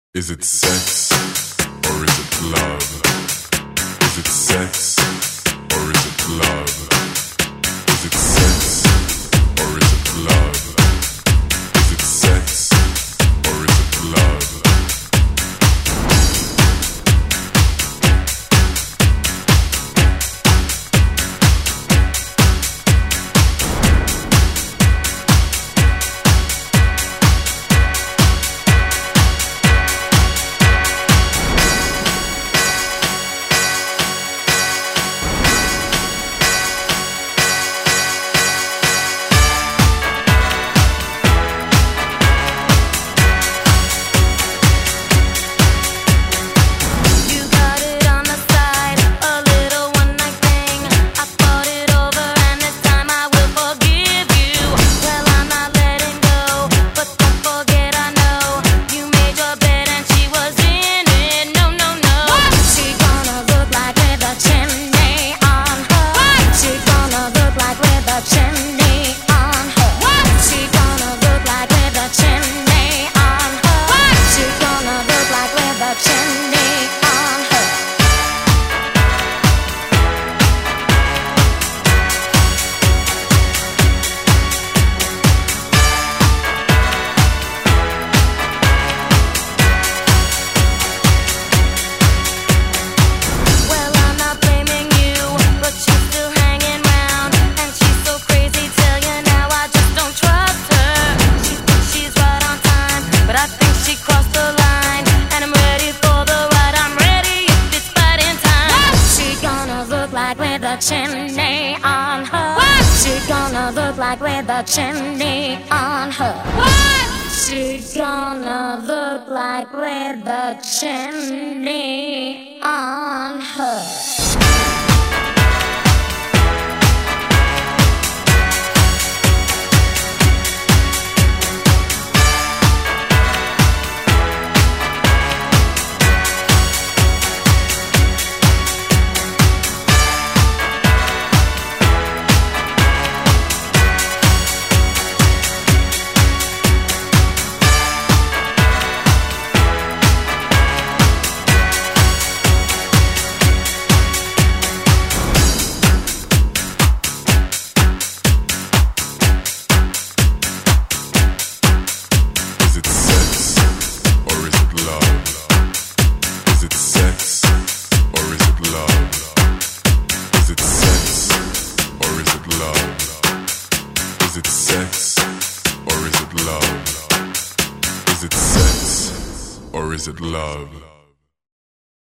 Is it sex or is it love? Is it sex or is it love? Is it sex or is it love? Is it sex or is it love? With a chimney on her. What? She gonna look like with a chimney on her. What? She gonna look like with a chimney on her. Is it sex or is it love? Is it sex or is it love?